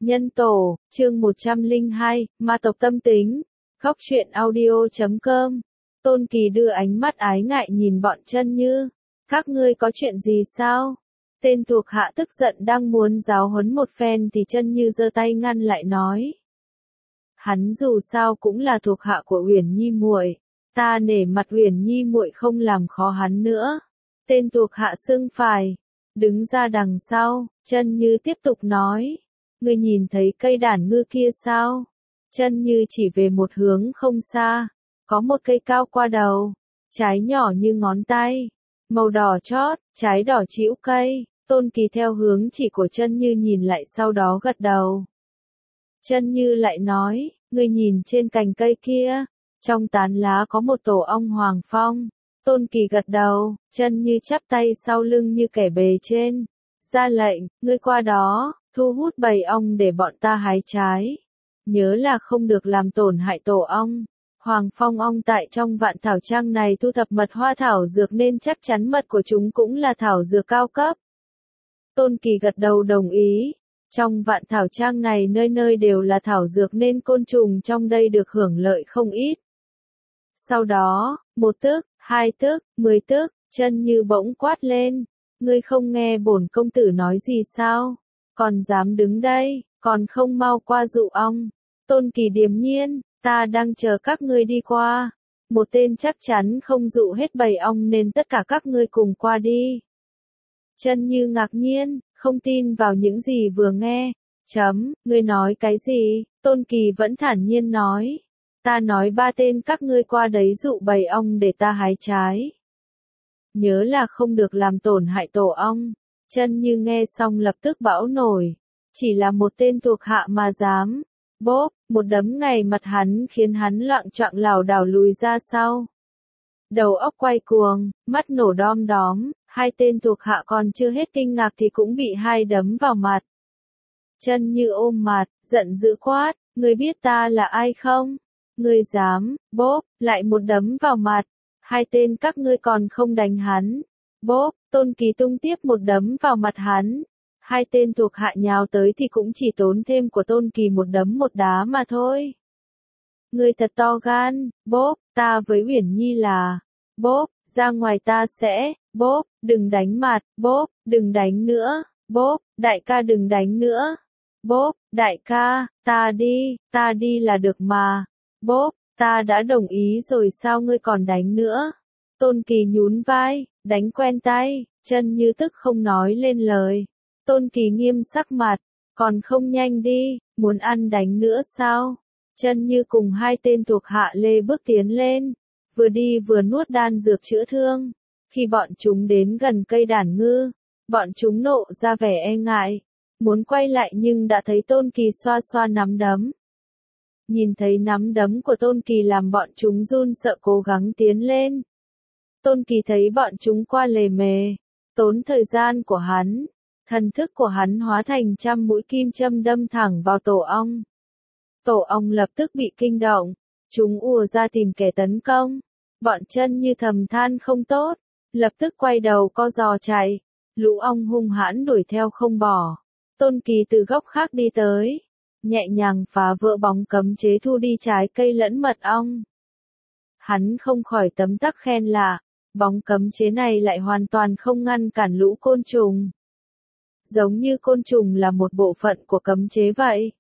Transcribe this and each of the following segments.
Nhân tổ, chương 102, ma tộc tâm tính. Góc truyện audio.com. Tôn Kỳ đưa ánh mắt ái ngại nhìn bọn Chân Như. Các ngươi có chuyện gì sao? Tên thuộc hạ tức giận đang muốn giáo huấn một phen thì Chân Như giơ tay ngăn lại nói. Hắn dù sao cũng là thuộc hạ của Uyển Nhi muội, ta nể mặt Uyển Nhi muội không làm khó hắn nữa. Tên thuộc hạ xưng phải, đứng ra đằng sau, Chân Như tiếp tục nói. Ngươi nhìn thấy cây đản ngư kia sao? Chân Như chỉ về một hướng không xa, có một cây cao qua đầu, trái nhỏ như ngón tay, màu đỏ chót, trái đỏ trĩu cây. Tôn Kỳ theo hướng chỉ của Chân Như nhìn lại sau đó gật đầu. Chân Như lại nói, ngươi nhìn trên cành cây kia, trong tán lá có một tổ ong hoàng phong. Tôn Kỳ gật đầu, Chân Như chắp tay sau lưng như kẻ bề trên, ra lệnh, ngươi qua đó, thu hút bầy ong để bọn ta hái trái. Nhớ là không được làm tổn hại tổ ong. Hoàng phong ong tại trong vạn thảo trang này thu thập mật hoa thảo dược nên chắc chắn mật của chúng cũng là thảo dược cao cấp. Tôn Kỳ gật đầu đồng ý. Trong vạn thảo trang này nơi nơi đều là thảo dược nên côn trùng trong đây được hưởng lợi không ít. Sau đó, 1 tước, 2 tước, 10 tước, Chân Như bỗng quát lên. Ngươi không nghe bổn công tử nói gì sao? Còn dám đứng đây, còn không mau qua dụ ong. Tôn Kỳ điềm nhiên, ta đang chờ các ngươi đi qua. Một tên chắc chắn không dụ hết bầy ong nên tất cả các ngươi cùng qua đi. Chân Như ngạc nhiên, không tin vào những gì vừa nghe. Ngươi nói cái gì? Tôn Kỳ vẫn thản nhiên nói. Ta nói 3 tên các ngươi qua đấy dụ bầy ong để ta hái trái. Nhớ là không được làm tổn hại tổ ong. Chân Như nghe xong lập tức bão nổi. Chỉ là một tên thuộc hạ mà dám. Bốp, một đấm ngay mặt hắn khiến hắn loạng choạng lảo đảo lùi ra sau. Đầu óc quay cuồng, mắt nổ đom đóm, 2 tên thuộc hạ còn chưa hết kinh ngạc thì cũng bị 2 đấm vào mặt. Chân Như ôm mặt, giận dữ quát, ngươi biết ta là ai không? Ngươi dám, bốp, lại một đấm vào mặt. 2 tên các ngươi còn không đánh hắn. Bốp, Tôn Kỳ tung tiếp một đấm vào mặt hắn. 2 tên thuộc hạ nhào tới thì cũng chỉ tốn thêm của Tôn Kỳ một đấm một đá mà thôi. Ngươi thật to gan, bốp, ta với Uyển Nhi là, bốp, ra ngoài ta sẽ, bốp, đừng đánh mặt, bốp, đừng đánh nữa, bốp, đại ca đừng đánh nữa, bốp, đại ca, ta đi là được mà, bốp, ta đã đồng ý rồi sao ngươi còn đánh nữa. Tôn Kỳ nhún vai, đánh quen tay, Chân Như tức không nói lên lời. Tôn Kỳ nghiêm sắc mặt, còn không nhanh đi, muốn ăn đánh nữa sao? Chân Như cùng 2 tên thuộc hạ lê bước tiến lên, vừa đi vừa nuốt đan dược chữa thương. Khi bọn chúng đến gần cây đản ngư, bọn chúng nộ ra vẻ e ngại, muốn quay lại nhưng đã thấy Tôn Kỳ xoa xoa nắm đấm. Nhìn thấy nắm đấm của Tôn Kỳ làm bọn chúng run sợ cố gắng tiến lên. Tôn Kỳ thấy bọn chúng qua lề mề, tốn thời gian của hắn. Thần thức của hắn hóa thành trăm mũi kim châm đâm thẳng vào tổ ong. Tổ ong lập tức bị kinh động, chúng ùa ra tìm kẻ tấn công. Bọn Chân Như thầm than không tốt, lập tức quay đầu co giò chạy. Lũ ong hung hãn đuổi theo không bỏ. Tôn Kỳ từ góc khác đi tới, nhẹ nhàng phá vỡ bóng cấm chế thu đi trái cây lẫn mật ong. Hắn không khỏi tấm tắc khen lạ, bóng cấm chế này lại hoàn toàn không ngăn cản lũ côn trùng. Giống như côn trùng là một bộ phận của cấm chế vậy.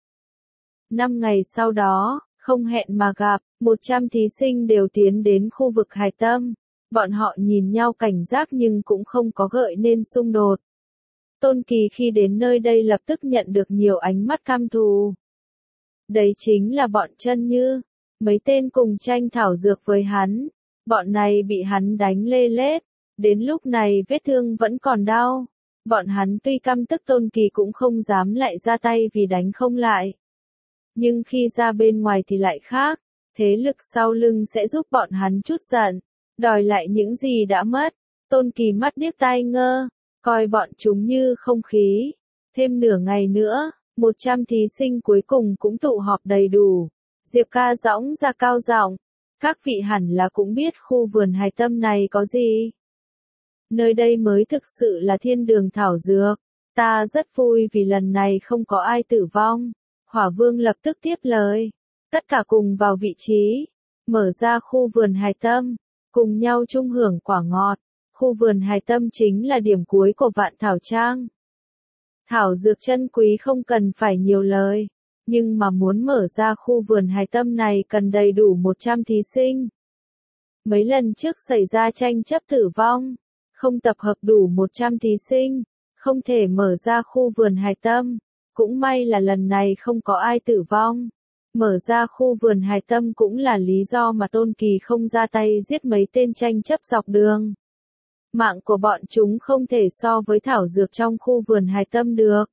5 ngày sau đó, không hẹn mà gặp, 100 thí sinh đều tiến đến khu vực hạch tâm. Bọn họ nhìn nhau cảnh giác nhưng cũng không có gợi nên xung đột. Tôn Kỳ khi đến nơi đây lập tức nhận được nhiều ánh mắt căm thù. Đấy chính là bọn Chân Như, mấy tên cùng tranh thảo dược với hắn. Bọn này bị hắn đánh lê lết, đến lúc này vết thương vẫn còn đau. Bọn hắn tuy căm tức Tôn Kỳ cũng không dám lại ra tay vì đánh không lại. Nhưng khi ra bên ngoài thì lại khác, thế lực sau lưng sẽ giúp bọn hắn chút giận, đòi lại những gì đã mất. Tôn Kỳ mắt điếc tai ngơ, coi bọn chúng như không khí. Thêm nửa ngày nữa, 100 thí sinh cuối cùng cũng tụ họp đầy đủ. Diệp Ca giõng ra cao giọng, các vị hẳn là cũng biết khu vườn hài tâm này có gì. Nơi đây mới thực sự là thiên đường thảo dược. Ta rất vui vì lần này không có ai tử vong. Hỏa Vương lập tức tiếp lời. Tất cả cùng vào vị trí. Mở ra khu vườn hài tâm. Cùng nhau chung hưởng quả ngọt. Khu vườn hài tâm chính là điểm cuối của Vạn Thảo Trang. Thảo dược chân quý không cần phải nhiều lời. Nhưng mà muốn mở ra khu vườn hài tâm này cần đầy đủ 100 thí sinh. Mấy lần trước xảy ra tranh chấp tử vong. Không tập hợp đủ 100 thí sinh. Không thể mở ra khu vườn hài tâm. Cũng may là lần này không có ai tử vong. Mở ra khu vườn hài tâm cũng là lý do mà Tôn Kỳ không ra tay giết mấy tên tranh chấp dọc đường. Mạng của bọn chúng không thể so với thảo dược trong khu vườn hài tâm được.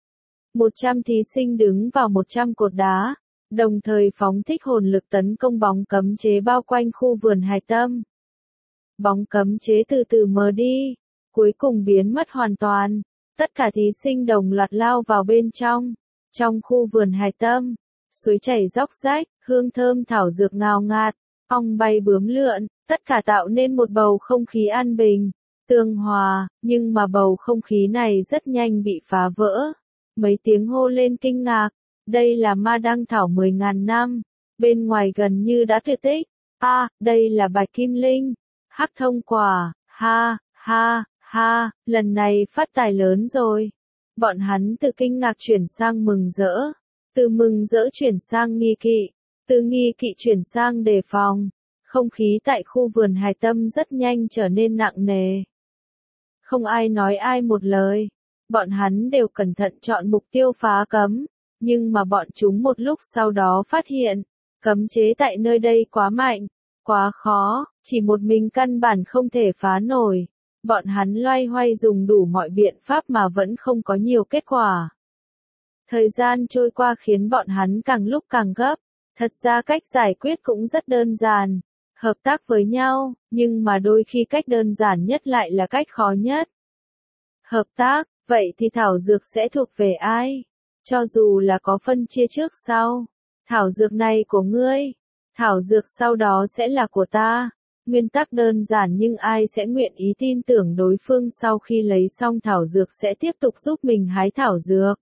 100 thí sinh đứng vào 100 cột đá, đồng thời phóng thích hồn lực tấn công bóng cấm chế bao quanh khu vườn hài tâm. Bóng cấm chế từ từ mờ đi, cuối cùng biến mất hoàn toàn. Tất cả thí sinh đồng loạt lao vào bên trong. Trong khu vườn hài tâm, suối chảy róc rách, hương thơm thảo dược ngào ngạt, ong bay bướm lượn, tất cả tạo nên một bầu không khí an bình, tương hòa, nhưng mà bầu không khí này rất nhanh bị phá vỡ. Mấy tiếng hô lên kinh ngạc, đây là ma đăng thảo 10.000 năm, bên ngoài gần như đã tuyệt tích. Đây là bạch kim linh, hắc thông quả, ha, ha, ha, lần này phát tài lớn rồi. Bọn hắn từ kinh ngạc chuyển sang mừng rỡ, từ mừng rỡ chuyển sang nghi kỵ, từ nghi kỵ chuyển sang đề phòng. Không khí tại khu vườn hài tâm rất nhanh trở nên nặng nề. Không ai nói ai một lời. Bọn hắn đều cẩn thận chọn mục tiêu phá cấm, nhưng mà bọn chúng một lúc sau đó phát hiện, cấm chế tại nơi đây quá mạnh, quá khó, chỉ một mình căn bản không thể phá nổi. Bọn hắn loay hoay dùng đủ mọi biện pháp mà vẫn không có nhiều kết quả. Thời gian trôi qua khiến bọn hắn càng lúc càng gấp, thật ra cách giải quyết cũng rất đơn giản, hợp tác với nhau, nhưng mà đôi khi cách đơn giản nhất lại là cách khó nhất. Hợp tác, vậy thì thảo dược sẽ thuộc về ai? Cho dù là có phân chia trước sau, thảo dược này của ngươi, thảo dược sau đó sẽ là của ta. Nguyên tắc đơn giản nhưng ai sẽ nguyện ý tin tưởng đối phương sau khi lấy xong thảo dược sẽ tiếp tục giúp mình hái thảo dược.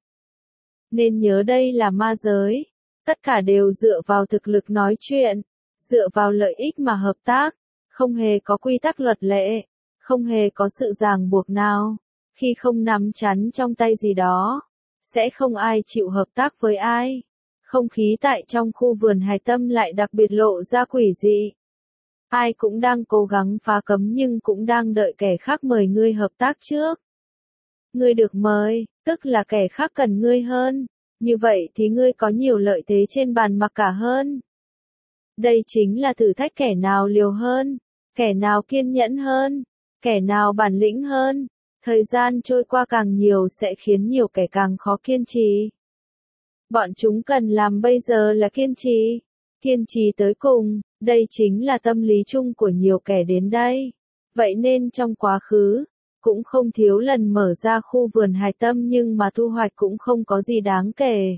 Nên nhớ đây là ma giới, tất cả đều dựa vào thực lực nói chuyện, dựa vào lợi ích mà hợp tác, không hề có quy tắc luật lệ, không hề có sự ràng buộc nào. Khi không nắm chắn trong tay gì đó, sẽ không ai chịu hợp tác với ai. Không khí tại trong khu vườn hài tâm lại đặc biệt lộ ra quỷ dị. Ai cũng đang cố gắng phá cấm nhưng cũng đang đợi kẻ khác mời ngươi hợp tác trước. Ngươi được mời, tức là kẻ khác cần ngươi hơn. Như vậy thì ngươi có nhiều lợi thế trên bàn mặc cả hơn. Đây chính là thử thách kẻ nào liều hơn, kẻ nào kiên nhẫn hơn, kẻ nào bản lĩnh hơn. Thời gian trôi qua càng nhiều sẽ khiến nhiều kẻ càng khó kiên trì. Bọn chúng cần làm bây giờ là kiên trì tới cùng, đây chính là tâm lý chung của nhiều kẻ đến đây. Vậy nên trong quá khứ, cũng không thiếu lần mở ra khu vườn hài tâm nhưng mà thu hoạch cũng không có gì đáng kể.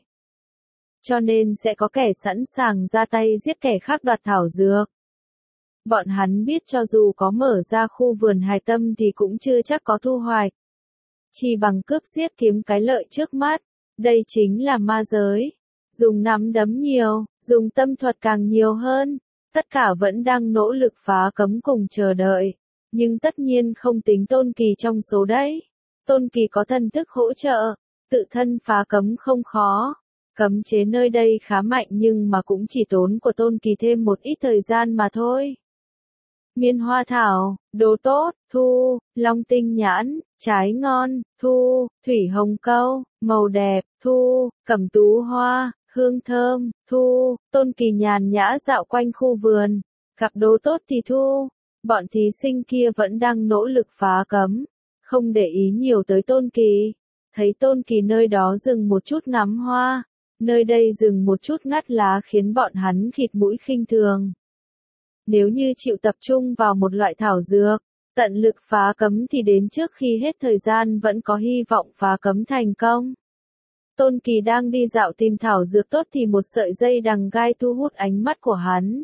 Cho nên sẽ có kẻ sẵn sàng ra tay giết kẻ khác đoạt thảo dược. Bọn hắn biết cho dù có mở ra khu vườn hài tâm thì cũng chưa chắc có thu hoạch. Chỉ bằng cướp giết kiếm cái lợi trước mắt, đây chính là ma giới. Dùng nắm đấm nhiều, dùng tâm thuật càng nhiều hơn, tất cả vẫn đang nỗ lực phá cấm cùng chờ đợi. Nhưng tất nhiên không tính Tôn Kỳ trong số đấy. Tôn Kỳ có thần thức hỗ trợ, tự thân phá cấm không khó. Cấm chế nơi đây khá mạnh nhưng mà cũng chỉ tốn của Tôn Kỳ thêm một ít thời gian mà thôi. Miên hoa thảo, đồ tốt, thu, long tinh nhãn, trái ngon, thu, thủy hồng câu, màu đẹp, thu, cẩm tú hoa, hương thơm, thu. Tôn Kỳ nhàn nhã dạo quanh khu vườn, gặp đồ tốt thì thu. Bọn thí sinh kia vẫn đang nỗ lực phá cấm, không để ý nhiều tới Tôn Kỳ. Thấy Tôn Kỳ nơi đó dừng một chút ngắm hoa, nơi đây dừng một chút ngắt lá khiến bọn hắn khịt mũi khinh thường. Nếu như chịu tập trung vào một loại thảo dược, tận lực phá cấm thì đến trước khi hết thời gian vẫn có hy vọng phá cấm thành công. Tôn Kỳ đang đi dạo tìm thảo dược tốt thì một sợi dây đằng gai thu hút ánh mắt của hắn.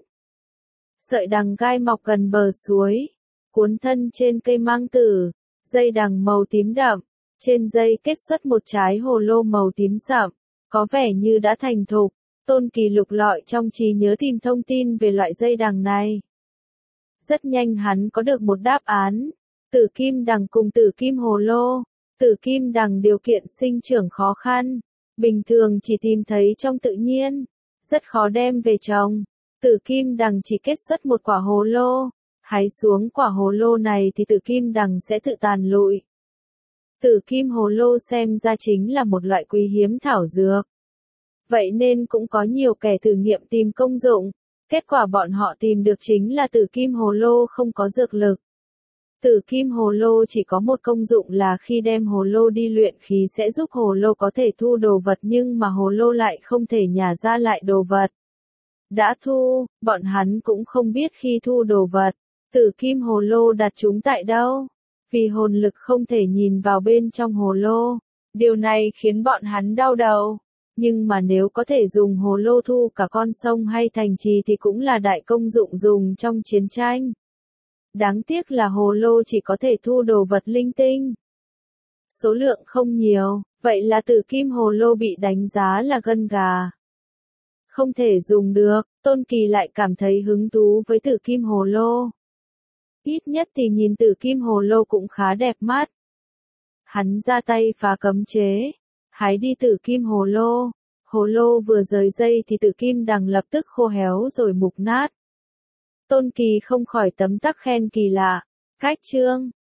Sợi đằng gai mọc gần bờ suối, cuốn thân trên cây mang tử, dây đằng màu tím đậm, Trên dây kết xuất một trái hồ lô màu tím sậm, có vẻ như đã thành thục. Tôn Kỳ lục lọi trong trí nhớ tìm thông tin về loại dây đằng này. Rất nhanh hắn có được một đáp án. Tử kim đằng cùng tử kim hồ lô. Tử kim đằng điều kiện sinh trưởng khó khăn, bình thường chỉ tìm thấy trong tự nhiên, rất khó đem về trồng. Tử kim đằng chỉ kết xuất một quả hồ lô, hái xuống quả hồ lô này thì tử kim đằng sẽ tự tàn lụi. Tử kim hồ lô xem ra chính là một loại quý hiếm thảo dược. Vậy nên cũng có nhiều kẻ thử nghiệm tìm công dụng, kết quả bọn họ tìm được chính là tử kim hồ lô không có dược lực. Tử kim hồ lô chỉ có một công dụng là khi đem hồ lô đi luyện khí sẽ giúp hồ lô có thể thu đồ vật, nhưng mà hồ lô lại không thể nhả ra lại đồ vật. Đã thu, bọn hắn cũng không biết khi thu đồ vật, tử kim hồ lô đặt chúng tại đâu, vì hồn lực không thể nhìn vào bên trong hồ lô. Điều này khiến bọn hắn đau đầu. Nhưng mà nếu có thể dùng hồ lô thu cả con sông hay thành trì thì cũng là đại công dụng dùng trong chiến tranh. Đáng tiếc là hồ lô chỉ có thể thu đồ vật linh tinh. Số lượng không nhiều, vậy là tử kim hồ lô bị đánh giá là gân gà. Không thể dùng được, Tôn Kỳ lại cảm thấy hứng thú với tử kim hồ lô. Ít nhất thì nhìn tử kim hồ lô cũng khá đẹp mắt. Hắn ra tay phá cấm chế, hái đi tử kim hồ lô. Hồ lô vừa rời dây thì tử kim đằng lập tức khô héo rồi mục nát. Tôn Kỳ không khỏi tấm tắc khen kỳ lạ. Cách chương